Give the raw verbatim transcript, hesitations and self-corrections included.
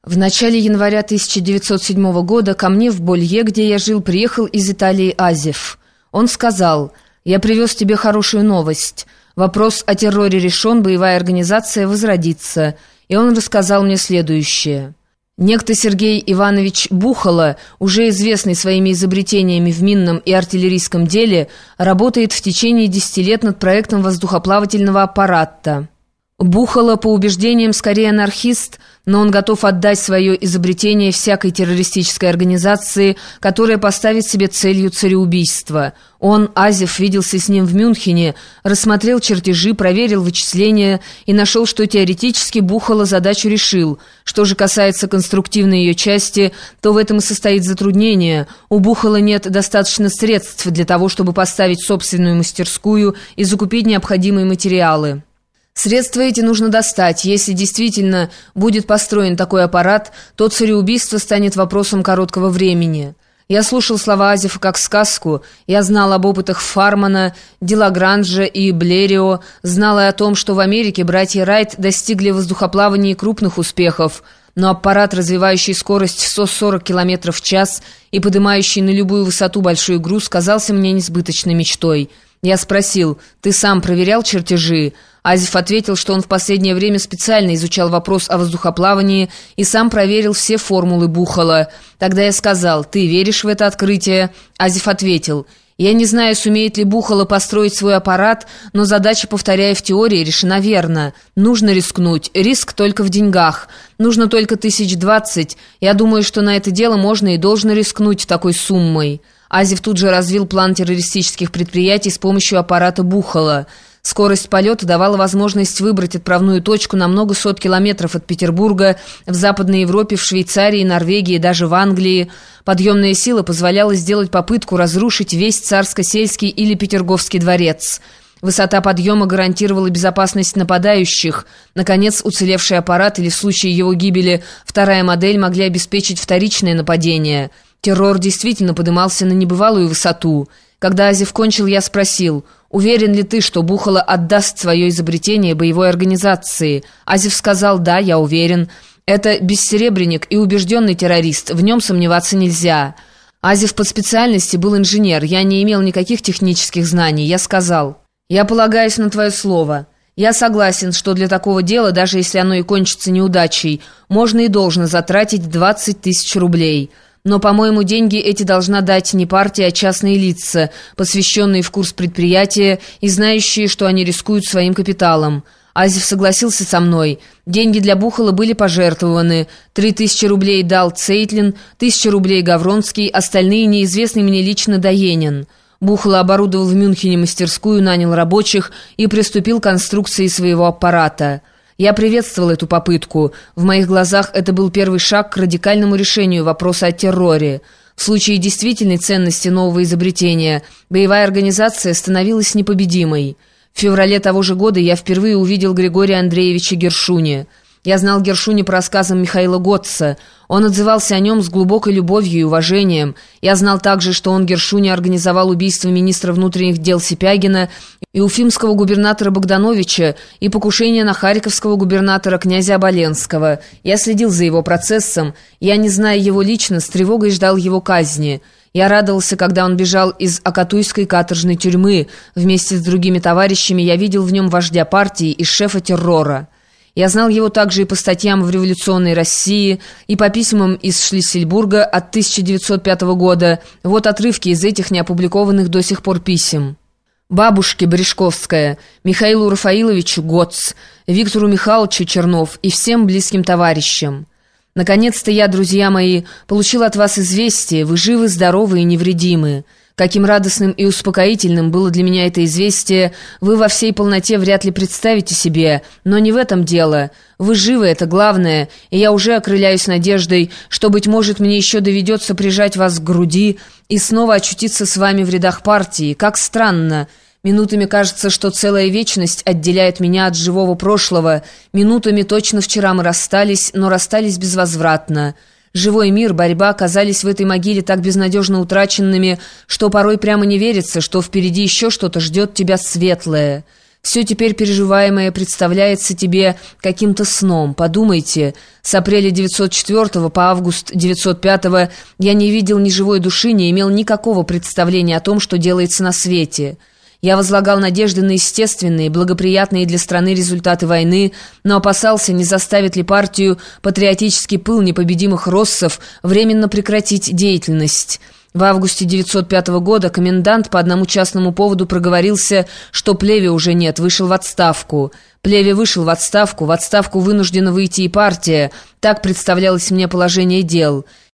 В начале января тысяча девятьсот седьмого года ко мне в Болье, где я жил, приехал из Италии Азев. Он сказал: «Я привез тебе хорошую новость. Вопрос о терроре решен, боевая организация возродится». И он рассказал мне следующее. Некто Сергей Иванович Бухало, уже известный своими изобретениями в минном и артиллерийском деле, работает в течение десяти лет над проектом воздухоплавательного аппарата. Бухало, по убеждениям, скорее анархист, но он готов отдать свое изобретение всякой террористической организации, которая поставит себе целью цареубийство. Он, Азев, виделся с ним в Мюнхене, рассмотрел чертежи, проверил вычисления и нашел, что теоретически Бухало задачу решил. Что же касается конструктивной ее части, то в этом и состоит затруднение. У Бухало нет достаточно средств для того, чтобы поставить собственную мастерскую и закупить необходимые материалы. Средства эти нужно достать. Если действительно будет построен такой аппарат, то цареубийство станет вопросом короткого времени. Я слушал слова Азефа как сказку. Я знал об опытах Фармана, Делагранжа и Блерио, знал и о том, что в Америке братья Райт достигли в воздухоплавании крупных успехов, но аппарат, развивающий скорость в сто сорок километров в час и поднимающий на любую высоту большой груз, казался мне несбыточной мечтой. Я спросил: «Ты сам проверял чертежи?» Азев ответил, что он в последнее время специально изучал вопрос о воздухоплавании и сам проверил все формулы Бухало. Тогда я сказал: «Ты веришь в это открытие?» Азев ответил: «Я не знаю, сумеет ли Бухало построить свой аппарат, но задача, повторяю, в теории решена верно. Нужно рискнуть. Риск только в деньгах. Нужно только тысяч двадцать. Я думаю, что на это дело можно и должно рискнуть такой суммой». Азев тут же развил план террористических предприятий с помощью аппарата Бухало. Скорость полета давала возможность выбрать отправную точку на много сот километров от Петербурга, в Западной Европе, в Швейцарии, Норвегии, даже в Англии. Подъемная сила позволяла сделать попытку разрушить весь Царско-сельский или Петерговский дворец. Высота подъема гарантировала безопасность нападающих. Наконец, уцелевший аппарат или в случае его гибели вторая модель могли обеспечить вторичное нападение. Террор действительно подымался на небывалую высоту. Когда Азев кончил, я спросил: «Уверен ли ты, что Бухало отдаст свое изобретение боевой организации?» Азев сказал: «Да, я уверен. Это бессеребренник и убежденный террорист, в нем сомневаться нельзя». Азев по специальности был инженер, я не имел никаких технических знаний. Я сказал: «Я полагаюсь на твое слово. Я согласен, что для такого дела, даже если оно и кончится неудачей, можно и должно затратить двадцать тысяч рублей». Но, по-моему, деньги эти должна дать не партия, а частные лица, посвященные в курс предприятия и знающие, что они рискуют своим капиталом. Азев согласился со мной. Деньги для Бухало были пожертвованы. Три тысячи рублей дал Цейтлин, тысяча рублей Гавронский, остальные неизвестный мне лично Даенин. Бухало оборудовал в Мюнхене мастерскую, нанял рабочих и приступил к конструкции своего аппарата. Я приветствовал эту попытку. В моих глазах это был первый шаг к радикальному решению вопроса о терроре. В случае действительной ценности нового изобретения боевая организация становилась непобедимой. В феврале того же года я впервые увидел Григория Андреевича Гершуни. Я знал Гершуни по рассказам Михаила Готца. Он отзывался о нем с глубокой любовью и уважением. Я знал также, что он, Гершуни, организовал убийство министра внутренних дел Сипягина и уфимского губернатора Богдановича и покушение на харьковского губернатора князя Оболенского. Я следил за его процессом. Я, не зная его лично, с тревогой ждал его казни. Я радовался, когда он бежал из Акатуйской каторжной тюрьмы. Вместе с другими товарищами я видел в нем вождя партии и шефа террора. Я знал его также и по статьям в «Революционной России», и по письмам из Шлиссельбурга от тысяча девятьсот пятого года. Вот отрывки из этих неопубликованных до сих пор писем. Бабушке Бережковская, Михаилу Рафаиловичу Готц, Виктору Михайловичу Чернов и всем близким товарищам. Наконец-то я, друзья мои, получил от вас известие, вы живы, здоровы и невредимы. Каким радостным и успокоительным было для меня это известие, вы во всей полноте вряд ли представите себе, но не в этом дело. Вы живы, это главное, и я уже окрыляюсь надеждой, что, быть может, мне еще доведется прижать вас к груди и снова очутиться с вами в рядах партии. Как странно! Минутами кажется, что целая вечность отделяет меня от живого прошлого. Минутами точно вчера мы расстались, но расстались безвозвратно. Живой мир, борьба оказались в этой могиле так безнадежно утраченными, что порой прямо не верится, что впереди еще что-то ждет тебя светлое. Все теперь переживаемое представляется тебе каким-то сном. Подумайте, с апреля девятьсот четвёртого по август девятьсот пятого я не видел ни живой души, не имел никакого представления о том, что делается на свете. Я возлагал надежды на естественные, благоприятные для страны результаты войны, но опасался, не заставит ли партию патриотический пыл непобедимых россов временно прекратить деятельность. В августе девятьсот пятого года комендант по одному частному поводу проговорился, что Плеве уже нет, вышел в отставку. Плеве вышел в отставку, в отставку вынуждена выйти и партия. Так представлялось мне положение дел.